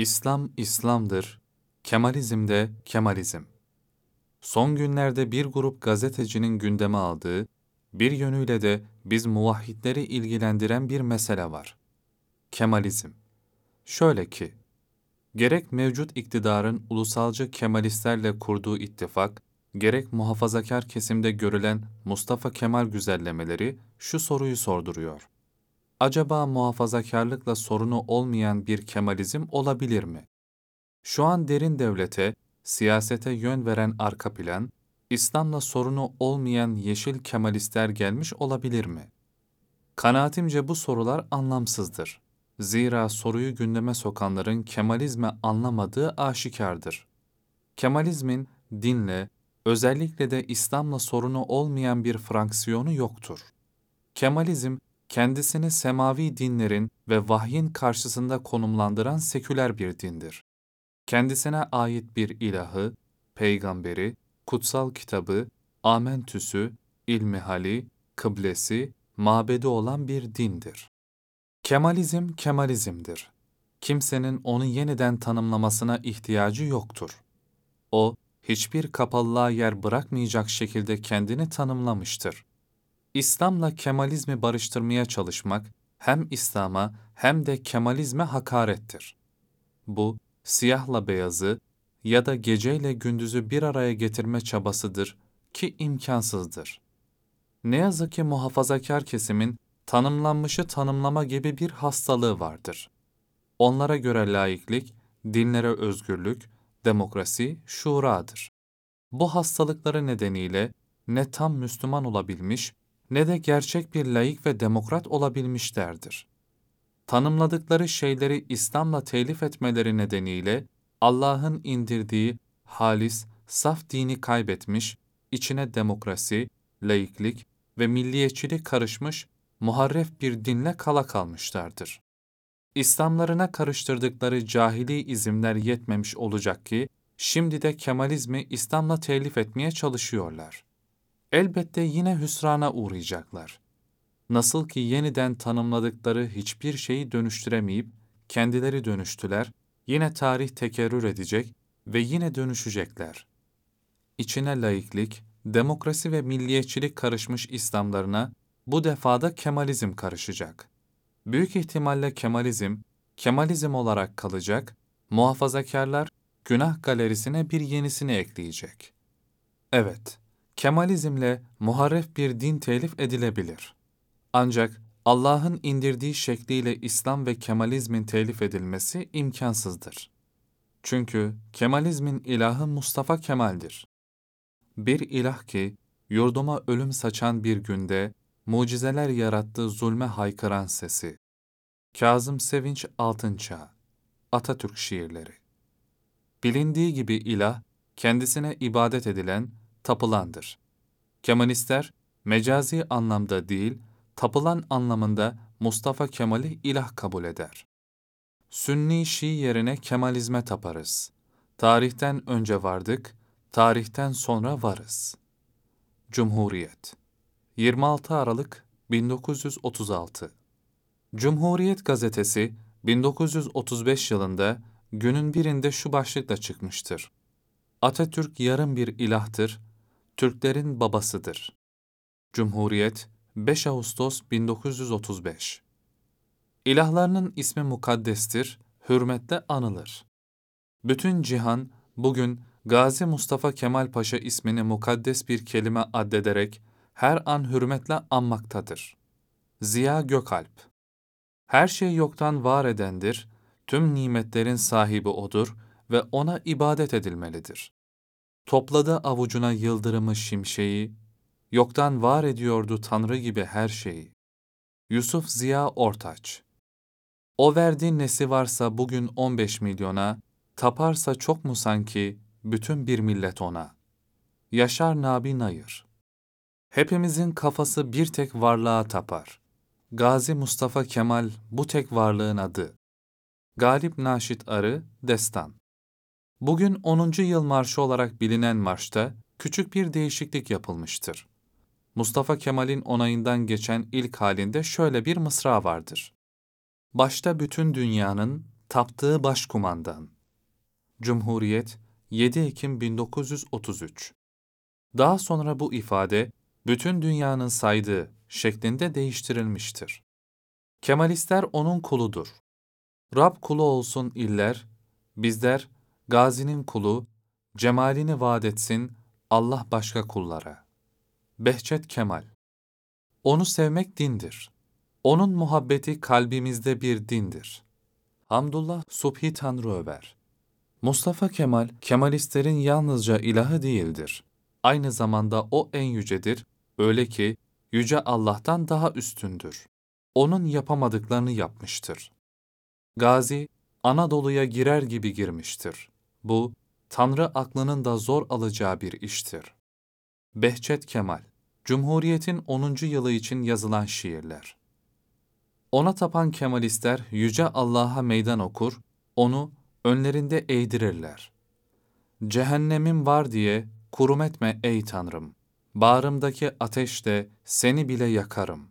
İslam, İslam'dır, Kemalizm de Kemalizm. Son günlerde bir grup gazetecinin gündeme aldığı, bir yönüyle de biz muvahhidleri ilgilendiren bir mesele var. Kemalizm. Şöyle ki, gerek mevcut iktidarın ulusalcı Kemalistlerle kurduğu ittifak, gerek muhafazakar kesimde görülen Mustafa Kemal güzellemeleri şu soruyu sorduruyor. Acaba muhafazakarlıkla sorunu olmayan bir Kemalizm olabilir mi? Şu an derin devlete, siyasete yön veren arka plan, İslam'la sorunu olmayan yeşil Kemalistler gelmiş olabilir mi? Kanaatimce bu sorular anlamsızdır. Zira soruyu gündeme sokanların Kemalizmi anlamadığı aşikardır. Kemalizmin dinle, özellikle de İslam'la sorunu olmayan bir fraksiyonu yoktur. Kemalizm, kendisini semavi dinlerin ve vahyin karşısında konumlandıran seküler bir dindir. Kendisine ait bir ilahı, peygamberi, kutsal kitabı, amentüsü, ilmihali, kıblesi, mabedi olan bir dindir. Kemalizm, Kemalizmdir. Kimsenin onu yeniden tanımlamasına ihtiyacı yoktur. O, hiçbir kapalılığa yer bırakmayacak şekilde kendini tanımlamıştır. İslam'la Kemalizmi barıştırmaya çalışmak, hem İslam'a hem de Kemalizme hakarettir. Bu, siyahla beyazı ya da geceyle gündüzü bir araya getirme çabasıdır ki imkansızdır. Ne yazık ki muhafazakar kesimin tanımlanmışı tanımlama gibi bir hastalığı vardır. Onlara göre laiklik, dinlere özgürlük, demokrasi, şuradır. Bu hastalıkları nedeniyle ne tam Müslüman olabilmiş ne de gerçek bir laik ve demokrat olabilmişlerdir. Tanımladıkları şeyleri İslam'la telif etmeleri nedeniyle Allah'ın indirdiği halis, saf dini kaybetmiş, içine demokrasi, laiklik ve milliyetçilik karışmış muharref bir dinle kala kalmışlardır. İslamlarına karıştırdıkları cahili izimler yetmemiş olacak ki, şimdi de Kemalizmi İslam'la telif etmeye çalışıyorlar. Elbette yine hüsrana uğrayacaklar. Nasıl ki yeniden tanımladıkları hiçbir şeyi dönüştüremeyip kendileri dönüştüler, yine tarih tekerrür edecek ve yine dönüşecekler. İçine laiklik, demokrasi ve milliyetçilik karışmış İslamlarına bu defada Kemalizm karışacak. Büyük ihtimalle Kemalizm, Kemalizm olarak kalacak, muhafazakarlar günah galerisine bir yenisini ekleyecek. Evet, Kemalizmle muharref bir din telif edilebilir. Ancak Allah'ın indirdiği şekliyle İslam ve Kemalizmin telif edilmesi imkansızdır. Çünkü Kemalizmin ilahı Mustafa Kemal'dir. Bir ilah ki, yurduma ölüm saçan bir günde, mucizeler yarattığı zulme haykıran sesi. Kazım Sevinç Altınçağ, Atatürk şiirleri. Bilindiği gibi ilah, kendisine ibadet edilen, tapılandır. Kemalistler, mecazi anlamda değil, tapılan anlamında Mustafa Kemal'i ilah kabul eder. Sünni Şii yerine Kemalizme taparız. Tarihten önce vardık, tarihten sonra varız. Cumhuriyet 26 Aralık 1936. Cumhuriyet gazetesi 1935 yılında günün birinde şu başlıkla çıkmıştır. Atatürk yarım bir ilahtır, Türklerin babasıdır. Cumhuriyet 5 Ağustos 1935. İlahlarının ismi mukaddestir, hürmetle anılır. Bütün cihan bugün Gazi Mustafa Kemal Paşa ismini mukaddes bir kelime addederek her an hürmetle anmaktadır. Ziya Gökalp. Her şey yoktan var edendir, tüm nimetlerin sahibi odur ve ona ibadet edilmelidir. Topladı avucuna yıldırımı şimşeği, yoktan var ediyordu Tanrı gibi her şeyi. Yusuf Ziya Ortaç. O verdi nesi varsa bugün 15 milyona, taparsa çok mu sanki bütün bir millet ona. Yaşar Nabi Nayır. Hepimizin kafası bir tek varlığa tapar. Gazi Mustafa Kemal bu tek varlığın adı. Galip Naşit Arı, Destan. Bugün 10. yıl marşı olarak bilinen marşta küçük bir değişiklik yapılmıştır. Mustafa Kemal'in onayından geçen ilk halinde şöyle bir mısra vardır. Başta bütün dünyanın, taptığı başkumandan. Cumhuriyet, 7 Ekim 1933. Daha sonra bu ifade, bütün dünyanın saydığı şeklinde değiştirilmiştir. Kemalistler onun kuludur. Rab kulu olsun iller, bizler, Gazi'nin kulu, cemalini vaat etsin Allah başka kullara. Behçet Kemal. Onu sevmek dindir. Onun muhabbeti kalbimizde bir dindir. Hamdullah Subhi Tanrıöver. Mustafa Kemal, Kemalistlerin yalnızca ilahı değildir. Aynı zamanda o en yücedir, öyle ki yüce Allah'tan daha üstündür. Onun yapamadıklarını yapmıştır. Gazi, Anadolu'ya girer gibi girmiştir. Bu, Tanrı aklının da zor alacağı bir iştir. Behçet Kemal, Cumhuriyet'in 10. yılı için yazılan şiirler. Ona tapan Kemalistler yüce Allah'a meydan okur, onu önlerinde eğdirirler. Cehennemim var diye kurum etme ey Tanrım. Bağrımdaki ateşte seni bile yakarım.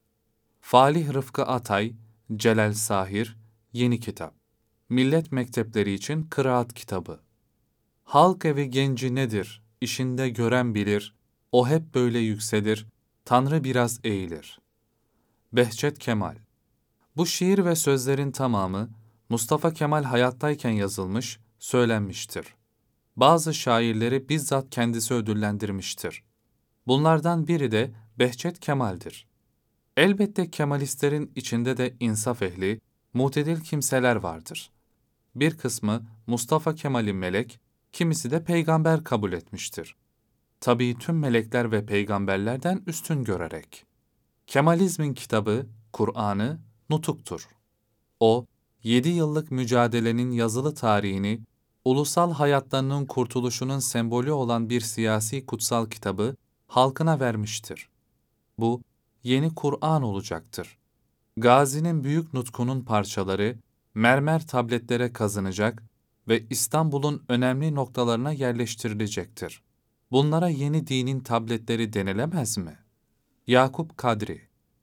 Falih Rıfkı Atay, Celal Sahir, Yeni Kitap. Millet Mektepleri için Kıraat Kitabı. Halk evi genci nedir, işinde gören bilir, o hep böyle yükselir, Tanrı biraz eğilir. Behçet Kemal. Bu şiir ve sözlerin tamamı Mustafa Kemal hayattayken yazılmış, söylenmiştir. Bazı şairleri bizzat kendisi ödüllendirmiştir. Bunlardan biri de Behçet Kemal'dir. Elbette Kemalistlerin içinde de insaf ehli, mutedil kimseler vardır. Bir kısmı Mustafa Kemal'i melek, kimisi de peygamber kabul etmiştir. Tabii tüm melekler ve peygamberlerden üstün görerek. Kemalizmin kitabı, Kur'an'ı, nutuktur. O, 7 yıllık mücadelenin yazılı tarihini, ulusal hayatlarının kurtuluşunun sembolü olan bir siyasi kutsal kitabı halkına vermiştir. Bu, yeni Kur'an olacaktır. Gazi'nin büyük nutkunun parçaları, mermer tabletlere kazınacak ve İstanbul'un önemli noktalarına yerleştirilecektir. Bunlara yeni dinin tabletleri denilemez mi? Yakup Kadri.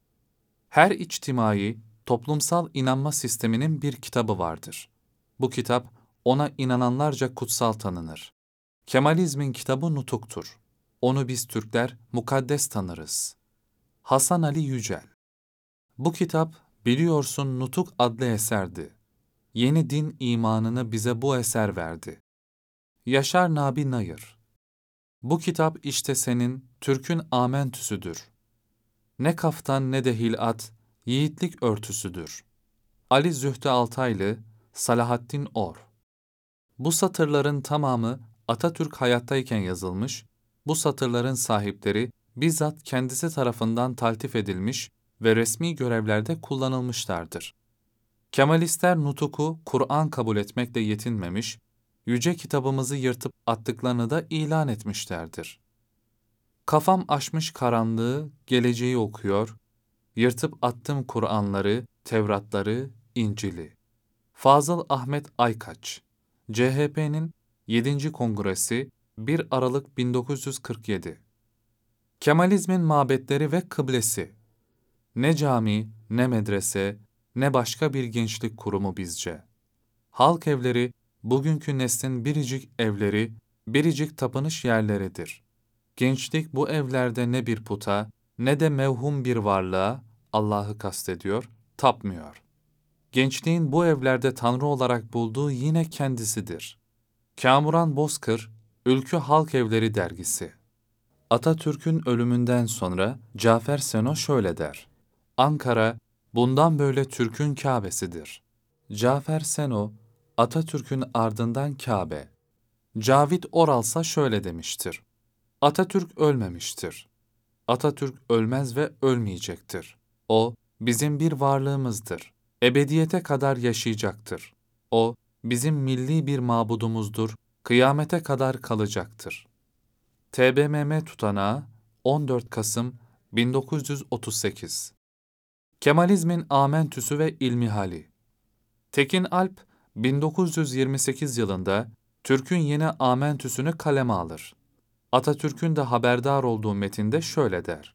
Her içtimai, toplumsal inanma sisteminin bir kitabı vardır. Bu kitap, ona inananlarca kutsal tanınır. Kemalizmin kitabı nutuktur. Onu biz Türkler mukaddes tanırız. Hasan Ali Yücel. Bu kitap, biliyorsun Nutuk adlı eserdi. Yeni din imanını bize bu eser verdi. Yaşar Nabi Nayır. Bu kitap işte senin, Türk'ün amentüsüdür. Ne kaftan ne de hilat, yiğitlik örtüsüdür. Ali Zühtü Altaylı, Salahaddin Or. Bu satırların tamamı Atatürk hayattayken yazılmış, bu satırların sahipleri bizzat kendisi tarafından taltif edilmiş ve resmi görevlerde kullanılmışlardır. Kemalistler nutuku Kur'an kabul etmekle yetinmemiş, yüce kitabımızı yırtıp attıklarını da ilan etmişlerdir. Kafam aşmış karanlığı, geleceği okuyor, yırtıp attım Kur'anları, Tevratları, İncil'i. Fazıl Ahmet Aykaç, CHP'nin 7. Kongresi 1 Aralık 1947. Kemalizmin mabetleri ve kıblesi. Ne cami, ne medrese, ne başka bir gençlik kurumu bizce. Halk evleri, bugünkü neslin biricik evleri, biricik tapınış yerleridir. Gençlik bu evlerde ne bir puta, ne de mevhum bir varlığa, Allah'ı kastediyor, tapmıyor. Gençliğin bu evlerde Tanrı olarak bulduğu yine kendisidir. Kamuran Bozkır, Ülkü Halk Evleri dergisi. Atatürk'ün ölümünden sonra Cafer Seno şöyle der: Ankara, bundan böyle Türk'ün Kâbesidir. Cafer Seno, Atatürk'ün ardından Kâbe. Cavit Oralsa şöyle demiştir: Atatürk ölmemiştir. Atatürk ölmez ve ölmeyecektir. O, bizim bir varlığımızdır. Ebediyete kadar yaşayacaktır. O, bizim milli bir mabudumuzdur. Kıyamete kadar kalacaktır. TBMM tutanağı 14 Kasım 1938. Kemalizmin amentüsü ve ilmihali. Tekin Alp, 1928 yılında Türk'ün yeni amentüsünü kaleme alır. Atatürk'ün de haberdar olduğu metinde şöyle der: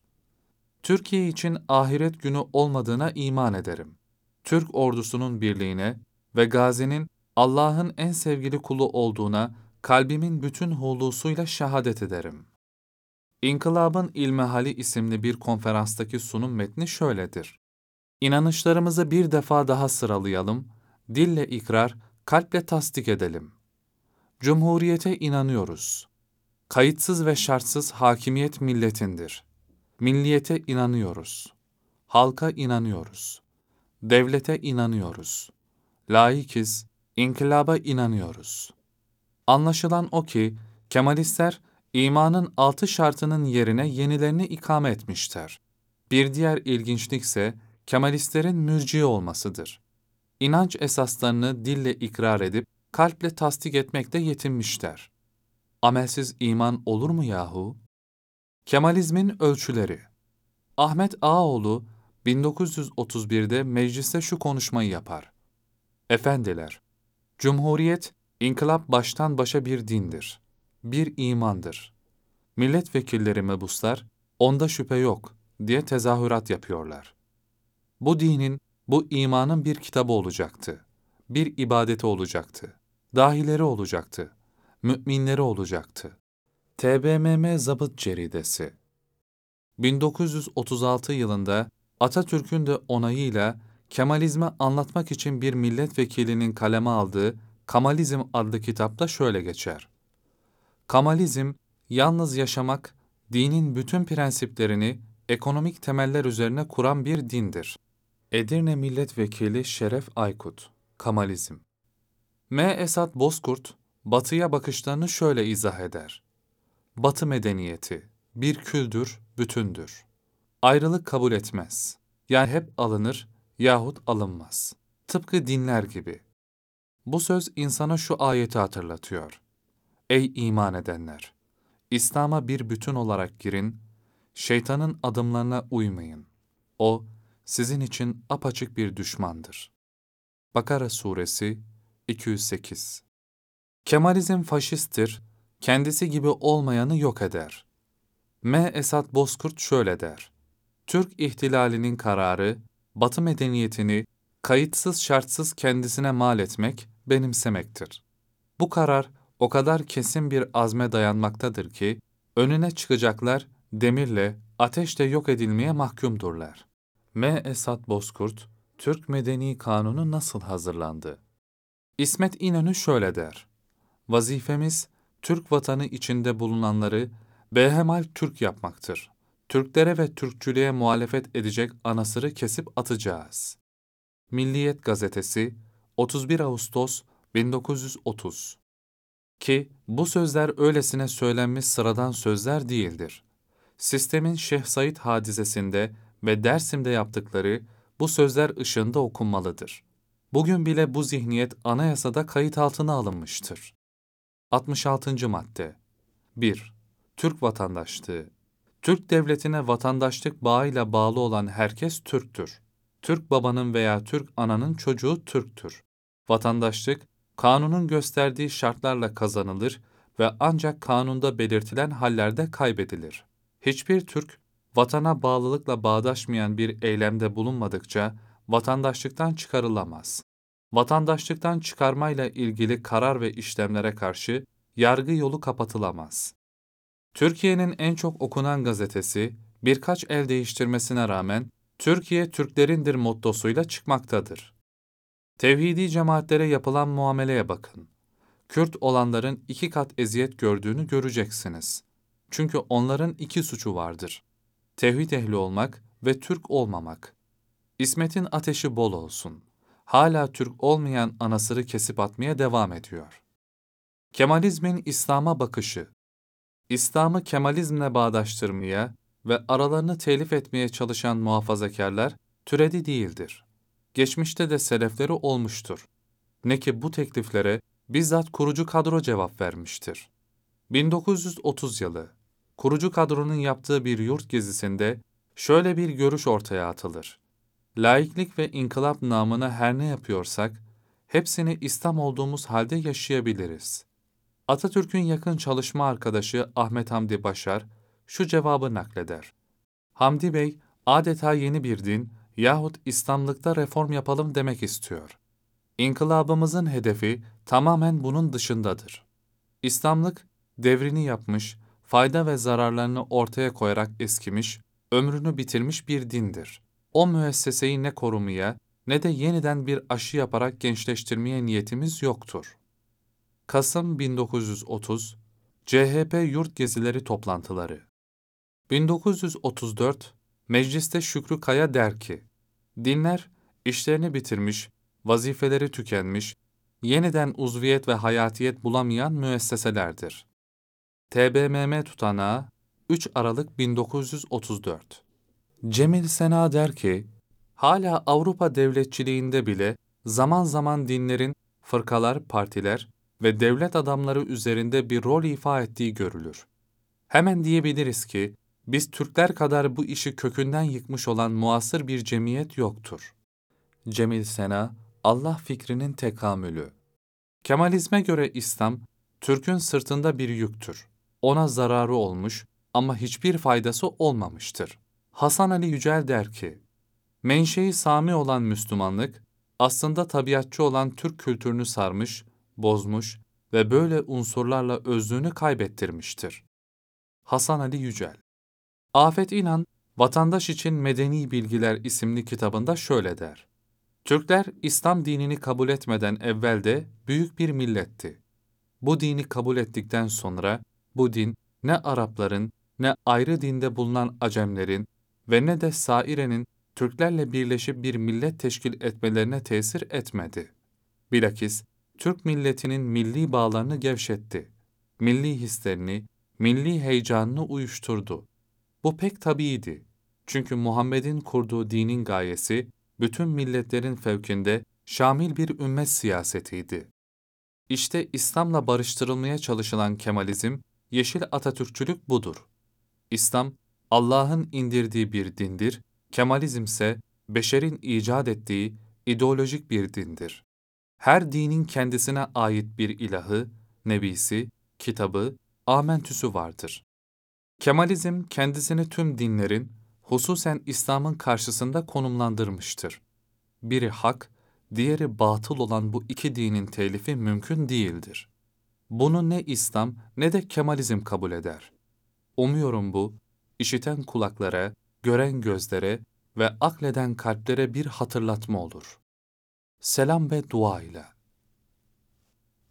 Türkiye için ahiret günü olmadığına iman ederim. Türk ordusunun birliğine ve Gazi'nin Allah'ın en sevgili kulu olduğuna kalbimin bütün hulusuyla şehadet ederim. İnkılabın İlmihali isimli bir konferanstaki sunum metni şöyledir. İnanışlarımızı bir defa daha sıralayalım, dille ikrar, kalple tasdik edelim. Cumhuriyete inanıyoruz. Kayıtsız ve şartsız hakimiyet milletindir. Milliyete inanıyoruz. Halka inanıyoruz. Devlete inanıyoruz. Laikiz, inkılaba inanıyoruz. Anlaşılan o ki, Kemalistler, imanın 6 şartının yerine yenilerini ikame etmişler. Bir diğer ilginçlik ise, Kemalistlerin mürciye olmasıdır. İnanç esaslarını dille ikrar edip, kalple tasdik etmekte yetinmişler. Amelsiz iman olur mu yahu? Kemalizmin ölçüleri. Ahmet Ağaoğlu, 1931'de mecliste şu konuşmayı yapar. Efendiler, Cumhuriyet, inkılap baştan başa bir dindir, bir imandır. Milletvekilleri mebuslar, onda şüphe yok diye tezahürat yapıyorlar. Bu dinin, bu imanın bir kitabı olacaktı, bir ibadeti olacaktı, dahileri olacaktı, müminleri olacaktı. TBMM Zabıt Ceridesi 1936 yılında Atatürk'ün de onayıyla Kemalizmi anlatmak için bir milletvekilinin kaleme aldığı Kamalizm adlı kitapta şöyle geçer. Kamalizm, yalnız yaşamak, dinin bütün prensiplerini ekonomik temeller üzerine kuran bir dindir. Edirne Milletvekili Şeref Aykut, Kamalizm. M. Esat Bozkurt, Batı'ya bakışlarını şöyle izah eder. Batı medeniyeti, bir küldür, bütündür. Ayrılık kabul etmez. Yani hep alınır yahut alınmaz. Tıpkı dinler gibi. Bu söz insana şu ayeti hatırlatıyor. Ey iman edenler! İslam'a bir bütün olarak girin, şeytanın adımlarına uymayın. O, sizin için apaçık bir düşmandır. Bakara Suresi 208. Kemalizm faşisttir, kendisi gibi olmayanı yok eder. M. Esat Bozkurt şöyle der. Türk ihtilalinin kararı, Batı medeniyetini kayıtsız şartsız kendisine mal etmek, benimsemektir. Bu karar o kadar kesin bir azme dayanmaktadır ki, önüne çıkacaklar demirle, ateşle yok edilmeye mahkumdurlar. M. Esat Bozkurt, Türk Medeni Kanunu nasıl hazırlandı? İsmet İnönü şöyle der. Vazifemiz, Türk vatanı içinde bulunanları behemal Türk yapmaktır. Türklere ve Türkçülüğe muhalefet edecek anasırı kesip atacağız. Milliyet Gazetesi, 31 Ağustos 1930. Ki bu sözler öylesine söylenmiş sıradan sözler değildir. Sistemin Şeyh Said hadisesinde ve Dersim'de yaptıkları bu sözler ışığında okunmalıdır. Bugün bile bu zihniyet anayasada kayıt altına alınmıştır. 66. madde 1. Türk vatandaşlığı. Türk devletine vatandaşlık bağıyla bağlı olan herkes Türktür. Türk babanın veya Türk ananın çocuğu Türktür. Vatandaşlık, kanunun gösterdiği şartlarla kazanılır ve ancak kanunda belirtilen hallerde kaybedilir. Hiçbir Türk, vatana bağlılıkla bağdaşmayan bir eylemde bulunmadıkça vatandaşlıktan çıkarılamaz. Vatandaşlıktan çıkarmayla ilgili karar ve işlemlere karşı yargı yolu kapatılamaz. Türkiye'nin en çok okunan gazetesi, birkaç el değiştirmesine rağmen Türkiye Türklerindir mottosuyla çıkmaktadır. Tevhidi cemaatlere yapılan muameleye bakın. Kürt olanların 2 kat eziyet gördüğünü göreceksiniz. Çünkü onların 2 suçu vardır. Tevhid ehli olmak ve Türk olmamak. İsmet'in ateşi bol olsun. Hala Türk olmayan anasırı kesip atmaya devam ediyor. Kemalizmin İslam'a bakışı. İslam'ı Kemalizmle bağdaştırmaya ve aralarını telif etmeye çalışan muhafazakarlar türedi değildir. Geçmişte de selefleri olmuştur. Ne ki bu tekliflere bizzat kurucu kadro cevap vermiştir. 1930 yılı, kurucu kadronun yaptığı bir yurt gezisinde şöyle bir görüş ortaya atılır. Laiklik ve inkılap namına her ne yapıyorsak, hepsini İslam olduğumuz halde yaşayabiliriz. Atatürk'ün yakın çalışma arkadaşı Ahmet Hamdi Başar şu cevabı nakleder. Hamdi Bey, adeta yeni bir din yahut İslamlıkta reform yapalım demek istiyor. İnkılabımızın hedefi tamamen bunun dışındadır. İslamlık, devrini yapmış, fayda ve zararlarını ortaya koyarak eskimiş, ömrünü bitirmiş bir dindir. O müesseseyi ne korumaya ne de yeniden bir aşı yaparak gençleştirmeye niyetimiz yoktur. Kasım 1930, CHP Yurt Gezileri Toplantıları 1934, Mecliste Şükrü Kaya der ki, dinler, işlerini bitirmiş, vazifeleri tükenmiş, yeniden uzviyet ve hayatiyet bulamayan müesseselerdir. TBMM tutanağı 3 Aralık 1934. Cemil Sena der ki, hala Avrupa devletçiliğinde bile zaman zaman dinlerin, fırkalar, partiler ve devlet adamları üzerinde bir rol ifa ettiği görülür. Hemen diyebiliriz ki, biz Türkler kadar bu işi kökünden yıkmış olan muasır bir cemiyet yoktur. Cemil Sena, Allah fikrinin tekamülü. Kemalizme göre İslam, Türk'ün sırtında bir yüktür. Ona zararı olmuş ama hiçbir faydası olmamıştır. Hasan Ali Yücel der ki, menşei Sami olan Müslümanlık, aslında tabiatçı olan Türk kültürünü sarmış, bozmuş ve böyle unsurlarla özlüğünü kaybettirmiştir. Hasan Ali Yücel. Afet İnan, Vatandaş için Medeni Bilgiler isimli kitabında şöyle der. Türkler İslam dinini kabul etmeden evvel de büyük bir milletti. Bu dini kabul ettikten sonra bu din ne Arapların ne ayrı dinde bulunan Acemlerin ve ne de Saire'nin Türklerle birleşip bir millet teşkil etmelerine tesir etmedi. Bilakis Türk milletinin milli bağlarını gevşetti. Milli hislerini, milli heyecanını uyuşturdu. Bu pek tabiiydi. Çünkü Muhammed'in kurduğu dinin gayesi, bütün milletlerin fevkinde şamil bir ümmet siyasetiydi. İşte İslam'la barıştırılmaya çalışılan Kemalizm, Yeşil Atatürkçülük budur. İslam, Allah'ın indirdiği bir dindir, Kemalizm ise beşerin icat ettiği ideolojik bir dindir. Her dinin kendisine ait bir ilahı, nebisi, kitabı, amentüsü vardır. Kemalizm kendisini tüm dinlerin, hususen İslam'ın karşısında konumlandırmıştır. Biri hak, diğeri batıl olan bu iki dinin telifi mümkün değildir. Bunu ne İslam ne de Kemalizm kabul eder. Umuyorum bu, işiten kulaklara, gören gözlere ve akleden kalplere bir hatırlatma olur. Selam ve dua ile.